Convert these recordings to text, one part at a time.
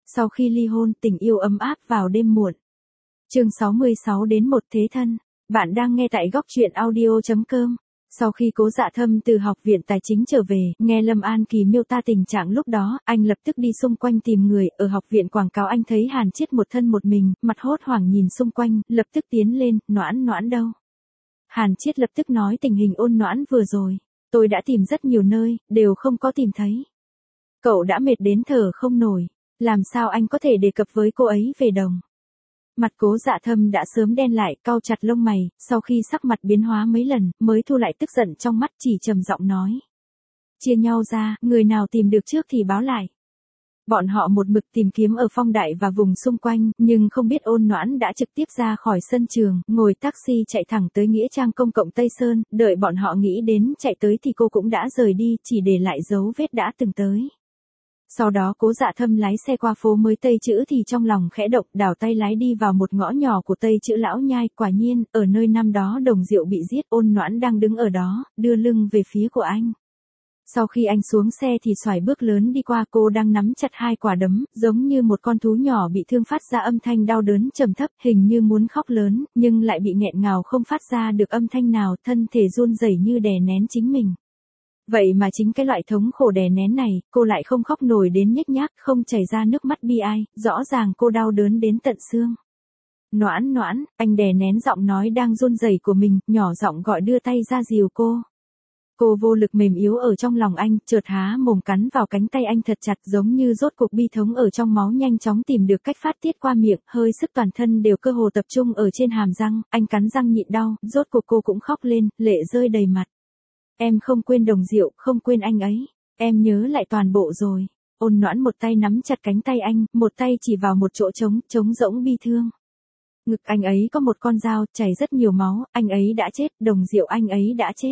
Sau khi ly hôn, tình yêu ấm áp vào đêm muộn. Chương 66 đến một thế thân. Bạn đang nghe tại góc truyện audio.com. Sau khi Cố Dạ Thâm từ học viện tài chính trở về, nghe Lâm An Kỳ miêu tả tình trạng lúc đó, anh lập tức đi xung quanh tìm người. Ở học viện quảng cáo anh thấy Hàn Chiết một thân một mình, mặt hốt hoảng nhìn xung quanh, lập tức tiến lên, Noãn Noãn đâu? Hàn Chiết lập tức nói tình hình Ôn Noãn vừa rồi. Tôi đã tìm rất nhiều nơi, đều không có tìm thấy. Cậu đã mệt đến thở không nổi. Làm sao anh có thể đề cập với cô ấy về đồng? Mặt Cố Dạ Thâm đã sớm đen lại, cau chặt lông mày, sau khi sắc mặt biến hóa mấy lần, mới thu lại tức giận trong mắt, chỉ trầm giọng nói. Chia nhau ra, người nào tìm được trước thì báo lại. Bọn họ một mực tìm kiếm ở Phong Đại và vùng xung quanh, nhưng không biết Ôn Noãn đã trực tiếp ra khỏi sân trường, ngồi taxi chạy thẳng tới Nghĩa Trang công cộng Tây Sơn, đợi bọn họ nghĩ đến chạy tới thì cô cũng đã rời đi, chỉ để lại dấu vết đã từng tới. Sau đó Cố Dạ Thâm lái xe qua phố mới Tây Chữ thì trong lòng khẽ động, đảo tay lái đi vào một ngõ nhỏ của Tây Chữ Lão Nhai. Quả nhiên, ở nơi năm đó Đồng Diệu bị giết, Ôn Noãn đang đứng ở đó, đưa lưng về phía của anh. Sau khi anh xuống xe thì xoài bước lớn đi qua, cô đang nắm chặt hai quả đấm, giống như một con thú nhỏ bị thương phát ra âm thanh đau đớn trầm thấp, hình như muốn khóc lớn, nhưng lại bị nghẹn ngào không phát ra được âm thanh nào, thân thể run rẩy như đè nén chính mình. Vậy mà chính cái loại thống khổ đè nén này, cô lại không khóc nổi đến nhếch nhác, không chảy ra nước mắt bi ai, rõ ràng cô đau đớn đến tận xương. Noãn Noãn, anh đè nén giọng nói đang run rẩy của mình, nhỏ giọng gọi đưa tay ra dìu cô. Cô vô lực mềm yếu ở trong lòng anh, chợt há mồm cắn vào cánh tay anh thật chặt, giống như rốt cuộc bi thống ở trong máu nhanh chóng tìm được cách phát tiết qua miệng, hơi sức toàn thân đều cơ hồ tập trung ở trên hàm răng, anh cắn răng nhịn đau, rốt cuộc cô cũng khóc lên, lệ rơi đầy mặt. Em không quên Đồng Diệu, không quên anh ấy. Em nhớ lại toàn bộ rồi. Ôn Noãn một tay nắm chặt cánh tay anh, một tay chỉ vào một chỗ trống rỗng bi thương. Ngực anh ấy có một con dao, chảy rất nhiều máu, anh ấy đã chết, Đồng Diệu anh ấy đã chết.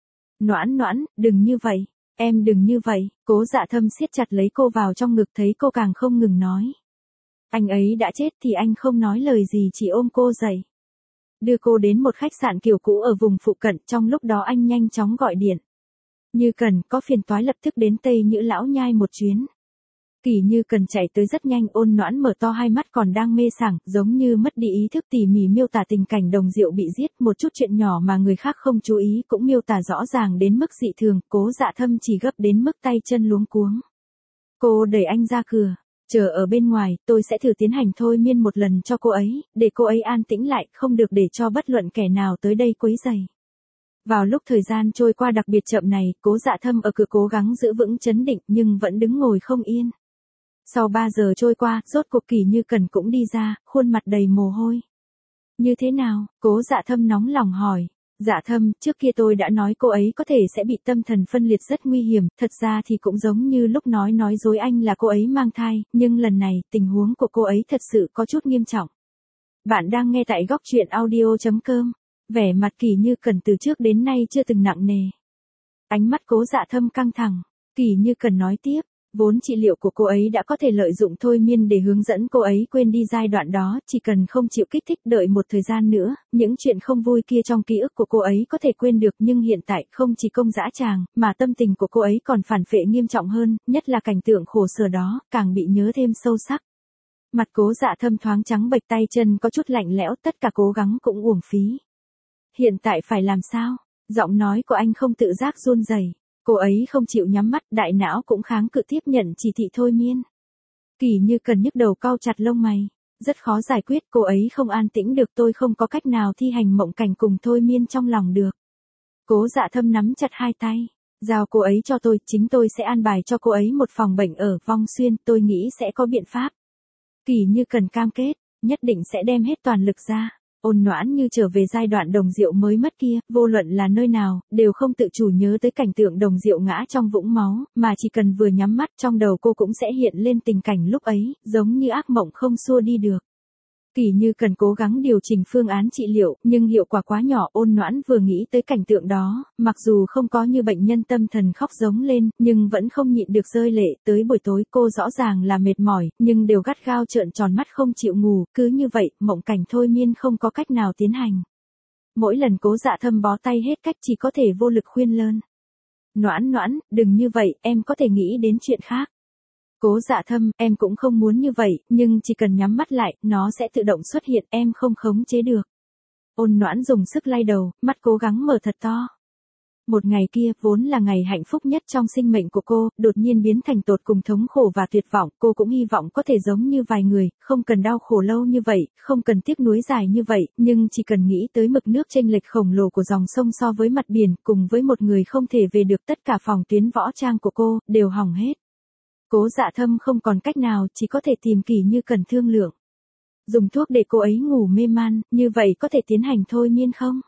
Noãn Noãn, đừng như vậy. Em đừng như vậy. Cố Dạ Thâm siết chặt lấy cô vào trong ngực, thấy cô càng không ngừng nói. Anh ấy đã chết thì anh không nói lời gì, chỉ ôm cô dậy. Đưa cô đến một khách sạn kiểu cũ ở vùng phụ cận, trong lúc đó anh nhanh chóng gọi điện. Như Cần, có phiền toái lập tức đến Tây Nhữ Lão Nhai một chuyến. Kỳ Như Cần chạy tới rất nhanh, Ôn Noãn mở to hai mắt còn đang mê sảng, giống như mất đi ý thức, tỉ mỉ miêu tả tình cảnh Đồng Diệu bị giết, một chút chuyện nhỏ mà người khác không chú ý cũng miêu tả rõ ràng đến mức dị thường, Cố Dạ Thâm chỉ gấp đến mức tay chân luống cuống. Cô đẩy anh ra cửa. Chờ ở bên ngoài, tôi sẽ thử tiến hành thôi miên một lần cho cô ấy, để cô ấy an tĩnh lại, không được để cho bất luận kẻ nào tới đây quấy rầy. Vào lúc thời gian trôi qua đặc biệt chậm này, Cố Dạ Thâm ở cửa cố gắng giữ vững trấn định nhưng vẫn đứng ngồi không yên. Sau 3 giờ trôi qua, rốt cuộc Kỳ Như Cần cũng đi ra, khuôn mặt đầy mồ hôi. Như thế nào? Cố Dạ Thâm nóng lòng hỏi. Dạ Thâm, trước kia tôi đã nói cô ấy có thể sẽ bị tâm thần phân liệt rất nguy hiểm, thật ra thì cũng giống như lúc nói dối anh là cô ấy mang thai, nhưng lần này, tình huống của cô ấy thật sự có chút nghiêm trọng. Bạn đang nghe tại góc truyện audio.com, vẻ mặt Kỳ Như Cần từ trước đến nay chưa từng nặng nề. Ánh mắt Cố Dạ Thâm căng thẳng, Kỳ Như Cần nói tiếp. Vốn trị liệu của cô ấy đã có thể lợi dụng thôi miên để hướng dẫn cô ấy quên đi giai đoạn đó, chỉ cần không chịu kích thích đợi một thời gian nữa, những chuyện không vui kia trong ký ức của cô ấy có thể quên được, nhưng hiện tại không chỉ công dã tràng, mà tâm tình của cô ấy còn phản phệ nghiêm trọng hơn, nhất là cảnh tượng khổ sở đó, càng bị nhớ thêm sâu sắc. Mặt Cố Dạ Thâm thoáng trắng bệch, tay chân có chút lạnh lẽo, tất cả cố gắng cũng uổng phí. Hiện tại phải làm sao? Giọng nói của anh không tự giác run rẩy. Cô ấy không chịu nhắm mắt, đại não cũng kháng cự tiếp nhận chỉ thị thôi miên. Kỳ Như Cần nhức đầu cau chặt lông mày. Rất khó giải quyết, cô ấy không an tĩnh được, tôi không có cách nào thi hành mộng cảnh cùng thôi miên trong lòng được. Cố Dạ Thâm nắm chặt hai tay. Giao cô ấy cho tôi, chính tôi sẽ an bài cho cô ấy một phòng bệnh ở Vong Xuyên, tôi nghĩ sẽ có biện pháp. Kỳ Như Cần cam kết, nhất định sẽ đem hết toàn lực ra. Ôn Noãn như trở về giai đoạn Đồng Diệu mới mất kia, vô luận là nơi nào, đều không tự chủ nhớ tới cảnh tượng Đồng Diệu ngã trong vũng máu, mà chỉ cần vừa nhắm mắt trong đầu cô cũng sẽ hiện lên tình cảnh lúc ấy, giống như ác mộng không xua đi được. Kỳ Như Cần cố gắng điều chỉnh phương án trị liệu, nhưng hiệu quả quá nhỏ. Ôn Noãn vừa nghĩ tới cảnh tượng đó, mặc dù không có như bệnh nhân tâm thần khóc giống lên, nhưng vẫn không nhịn được rơi lệ. Tới buổi tối cô rõ ràng là mệt mỏi, nhưng đều gắt gao trợn tròn mắt không chịu ngủ, cứ như vậy, mộng cảnh thôi miên không có cách nào tiến hành. Mỗi lần Cố Dạ Thâm bó tay hết cách, chỉ có thể vô lực khuyên lơn. Noãn Noãn, đừng như vậy, em có thể nghĩ đến chuyện khác. Cố Dạ Thâm, em cũng không muốn như vậy, nhưng chỉ cần nhắm mắt lại, nó sẽ tự động xuất hiện, em không khống chế được. Ôn Noãn dùng sức lay đầu, mắt cố gắng mở thật to. Một ngày kia, vốn là ngày hạnh phúc nhất trong sinh mệnh của cô, đột nhiên biến thành tột cùng thống khổ và tuyệt vọng. Cô cũng hy vọng có thể giống như vài người, không cần đau khổ lâu như vậy, không cần tiếc nuối dài như vậy, nhưng chỉ cần nghĩ tới mực nước chênh lệch khổng lồ của dòng sông so với mặt biển, cùng với một người không thể về được, tất cả phòng tuyến võ trang của cô, đều hỏng hết. Cố Dạ Thâm không còn cách nào, chỉ có thể tìm Kỷ Như Cần thương lượng. Dùng thuốc để cô ấy ngủ mê man, như vậy có thể tiến hành thôi miên không?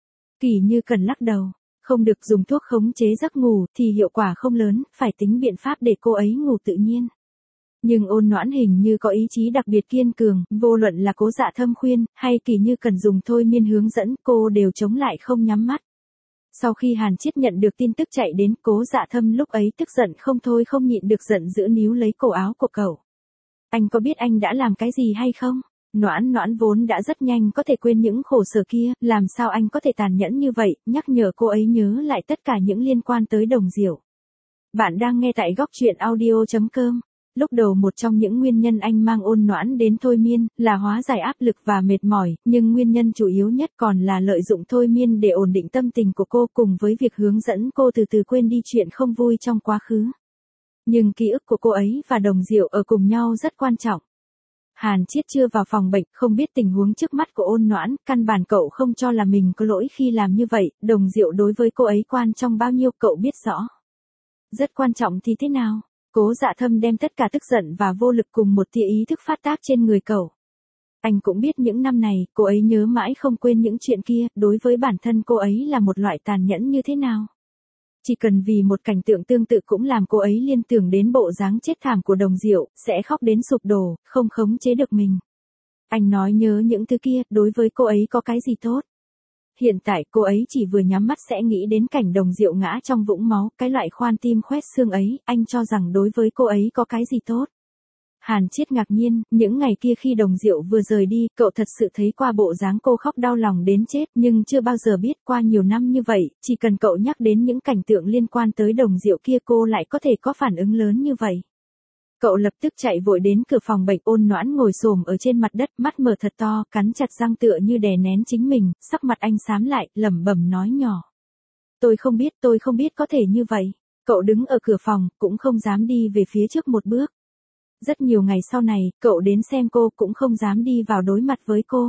Kỷ Như Cần lắc đầu. Không được, dùng thuốc khống chế giấc ngủ thì hiệu quả không lớn, phải tính biện pháp để cô ấy ngủ tự nhiên. Nhưng Ôn Noãn hình như có ý chí đặc biệt kiên cường, vô luận là Cố Dạ Thâm khuyên, hay Kỷ Như Cần dùng thôi miên hướng dẫn, cô đều chống lại không nhắm mắt. Sau khi Hàn Chiết nhận được tin tức chạy đến, Cố Dạ Thâm lúc ấy tức giận không thôi không nhịn được, giận dữ níu lấy cổ áo của cậu. Anh có biết anh đã làm cái gì hay không? Noãn Noãn vốn đã rất nhanh có thể quên những khổ sở kia, làm sao anh có thể tàn nhẫn như vậy, nhắc nhở cô ấy nhớ lại tất cả những liên quan tới Đồng Diệu. Bạn đang nghe tại góc truyện audio.com. Lúc đầu một trong những nguyên nhân anh mang Ôn Noãn đến thôi miên, là hóa giải áp lực và mệt mỏi, nhưng nguyên nhân chủ yếu nhất còn là lợi dụng thôi miên để ổn định tâm tình của cô, cùng với việc hướng dẫn cô từ từ quên đi chuyện không vui trong quá khứ. Nhưng ký ức của cô ấy và Đồng Diệu ở cùng nhau rất quan trọng. Hàn Chiết chưa vào phòng bệnh, không biết tình huống trước mắt của Ôn Noãn, căn bản cậu không cho là mình có lỗi khi làm như vậy, Đồng Diệu đối với cô ấy quan trọng bao nhiêu cậu biết rõ. Rất quan trọng thì thế nào? Cố Dạ Thâm đem tất cả tức giận và vô lực cùng một tia ý thức phát tác trên người cậu. Anh cũng biết những năm này, cô ấy nhớ mãi không quên những chuyện kia, đối với bản thân cô ấy là một loại tàn nhẫn như thế nào. Chỉ cần vì một cảnh tượng tương tự cũng làm cô ấy liên tưởng đến bộ dáng chết thảm của Đồng Diệu, sẽ khóc đến sụp đổ, không khống chế được mình. Anh nói nhớ những thứ kia, đối với cô ấy có cái gì tốt? Hiện tại cô ấy chỉ vừa nhắm mắt sẽ nghĩ đến cảnh Đồng Diệu ngã trong vũng máu, cái loại khoan tim khoét xương ấy, anh cho rằng đối với cô ấy có cái gì tốt? Hàn Chiết ngạc nhiên, những ngày kia khi Đồng Diệu vừa rời đi, cậu thật sự thấy qua bộ dáng cô khóc đau lòng đến chết, nhưng chưa bao giờ biết qua nhiều năm như vậy, chỉ cần cậu nhắc đến những cảnh tượng liên quan tới Đồng Diệu kia cô lại có thể có phản ứng lớn như vậy. Cậu lập tức chạy vội đến cửa phòng bệnh. Ôn Noãn ngồi xổm ở trên mặt đất, mắt mở thật to, cắn chặt răng tựa như đè nén chính mình, sắc mặt anh xám lại, lẩm bẩm nói nhỏ. Tôi không biết có thể như vậy. Cậu đứng ở cửa phòng, cũng không dám đi về phía trước một bước. Rất nhiều ngày sau này, cậu đến xem cô cũng không dám đi vào đối mặt với cô.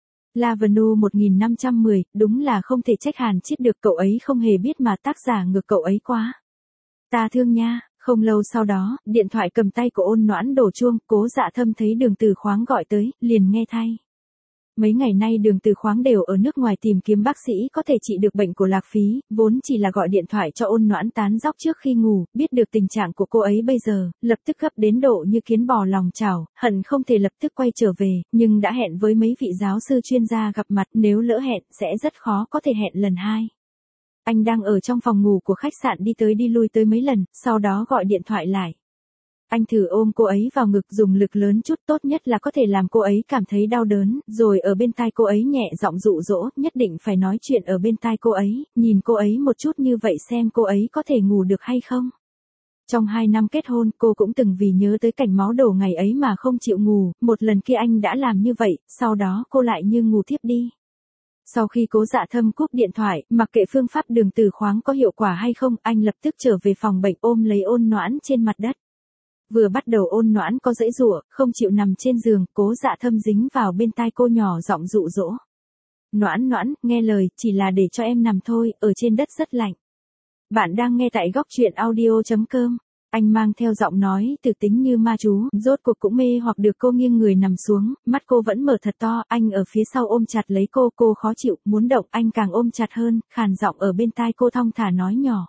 Lavenu 1510, đúng là không thể trách Hàn Chiết được, cậu ấy không hề biết mà tác giả ngược cậu ấy quá. Ta thương nha. Không lâu sau đó, điện thoại cầm tay của Ôn Noãn đổ chuông, Cố Dạ Thâm thấy Đường Từ Khoáng gọi tới, liền nghe thay. Mấy ngày nay Đường Từ Khoáng đều ở nước ngoài tìm kiếm bác sĩ có thể trị được bệnh của Lạc Phí, vốn chỉ là gọi điện thoại cho Ôn Noãn tán dóc trước khi ngủ, biết được tình trạng của cô ấy bây giờ, lập tức gấp đến độ như kiến bò lòng chảo, hận không thể lập tức quay trở về, nhưng đã hẹn với mấy vị giáo sư chuyên gia gặp mặt, nếu lỡ hẹn sẽ rất khó có thể hẹn lần hai. Anh đang ở trong phòng ngủ của khách sạn đi tới đi lui tới mấy lần, sau đó gọi điện thoại lại. Anh thử ôm cô ấy vào ngực, dùng lực lớn chút, tốt nhất là có thể làm cô ấy cảm thấy đau đớn, rồi ở bên tai cô ấy nhẹ giọng dụ dỗ, nhất định phải nói chuyện ở bên tai cô ấy, nhìn cô ấy một chút như vậy xem cô ấy có thể ngủ được hay không. Trong 2 năm kết hôn, cô cũng từng vì nhớ tới cảnh máu đổ ngày ấy mà không chịu ngủ, một lần kia anh đã làm như vậy, sau đó cô lại như ngủ thiếp đi. Sau khi Cố Dạ Thâm cúp điện thoại, mặc kệ phương pháp Đường Từ Khoáng có hiệu quả hay không, anh lập tức trở về phòng bệnh ôm lấy Ôn Noãn trên mặt đất. Vừa bắt đầu Ôn Noãn có giãy giụa, không chịu nằm trên giường, Cố Dạ Thâm dính vào bên tai cô nhỏ giọng dụ dỗ. Noãn Noãn, nghe lời, chỉ là để cho em nằm thôi, ở trên đất rất lạnh. Bạn đang nghe tại góc truyện audio.com. Anh mang theo giọng nói từ tính như ma chú, rốt cuộc cũng mê hoặc được cô nghiêng người nằm xuống, mắt cô vẫn mở thật to, anh ở phía sau ôm chặt lấy cô khó chịu, muốn động, anh càng ôm chặt hơn, khàn giọng ở bên tai cô thong thả nói nhỏ.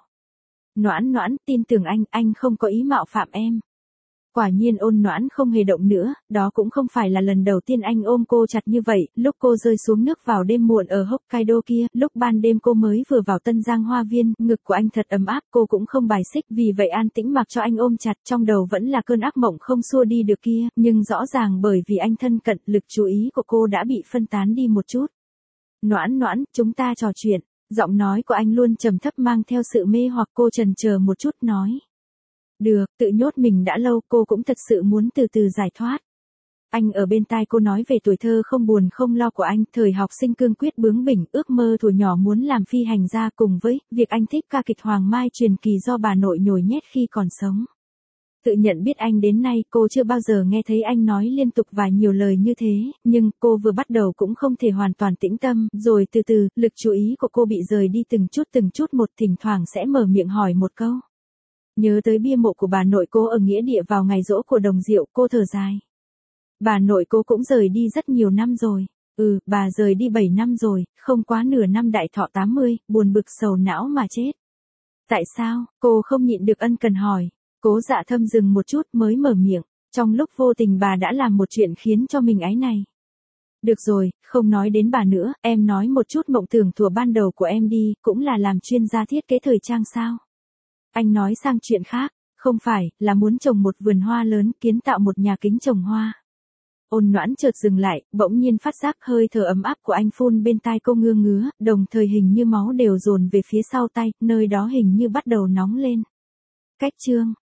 Noãn Noãn, tin tưởng anh không có ý mạo phạm em. Quả nhiên Ôn Noãn không hề động nữa, đó cũng không phải là lần đầu tiên anh ôm cô chặt như vậy, lúc cô rơi xuống nước vào đêm muộn ở Hokkaido kia, lúc ban đêm cô mới vừa vào Tân Giang Hoa Viên, ngực của anh thật ấm áp, cô cũng không bài xích, vì vậy an tĩnh mặc cho anh ôm chặt, trong đầu vẫn là cơn ác mộng không xua đi được kia, nhưng rõ ràng bởi vì anh thân cận, lực chú ý của cô đã bị phân tán đi một chút. Noãn Noãn, chúng ta trò chuyện, giọng nói của anh luôn trầm thấp mang theo sự mê hoặc, cô chần chờ một chút nói. Được, tự nhốt mình đã lâu, cô cũng thật sự muốn từ từ giải thoát. Anh ở bên tai cô nói về tuổi thơ không buồn không lo của anh, thời học sinh cương quyết bướng bỉnh, ước mơ thuở nhỏ muốn làm phi hành gia, cùng với việc anh thích ca kịch Hoàng Mai truyền kỳ do bà nội nhồi nhét khi còn sống. Tự nhận biết anh đến nay, cô chưa bao giờ nghe thấy anh nói liên tục và nhiều lời như thế, nhưng cô vừa bắt đầu cũng không thể hoàn toàn tĩnh tâm, rồi từ từ, lực chú ý của cô bị rời đi từng chút một, thỉnh thoảng sẽ mở miệng hỏi một câu. Nhớ tới bia mộ của bà nội cô ở nghĩa địa vào ngày giỗ của Đồng Diệu, cô thở dài. Bà nội cô cũng rời đi rất nhiều năm rồi. Bà rời đi 7 năm rồi, không quá nửa năm đại thọ 80, buồn bực sầu não mà chết. Tại sao? Cô không nhịn được ân cần hỏi. Cố Dạ Thâm dừng một chút mới mở miệng. Trong lúc vô tình bà đã làm một chuyện khiến cho mình áy này. Được rồi, không nói đến bà nữa, em nói một chút mộng tưởng thuở ban đầu của em đi, cũng là làm chuyên gia thiết kế thời trang sao? Anh nói sang chuyện khác, không phải, là muốn trồng một vườn hoa lớn, kiến tạo một nhà kính trồng hoa. Ôn Noãn chợt dừng lại, bỗng nhiên phát giác hơi thở ấm áp của anh phun bên tai cô ngứa ngứa, đồng thời hình như máu đều dồn về phía sau tay, nơi đó hình như bắt đầu nóng lên. Cách chương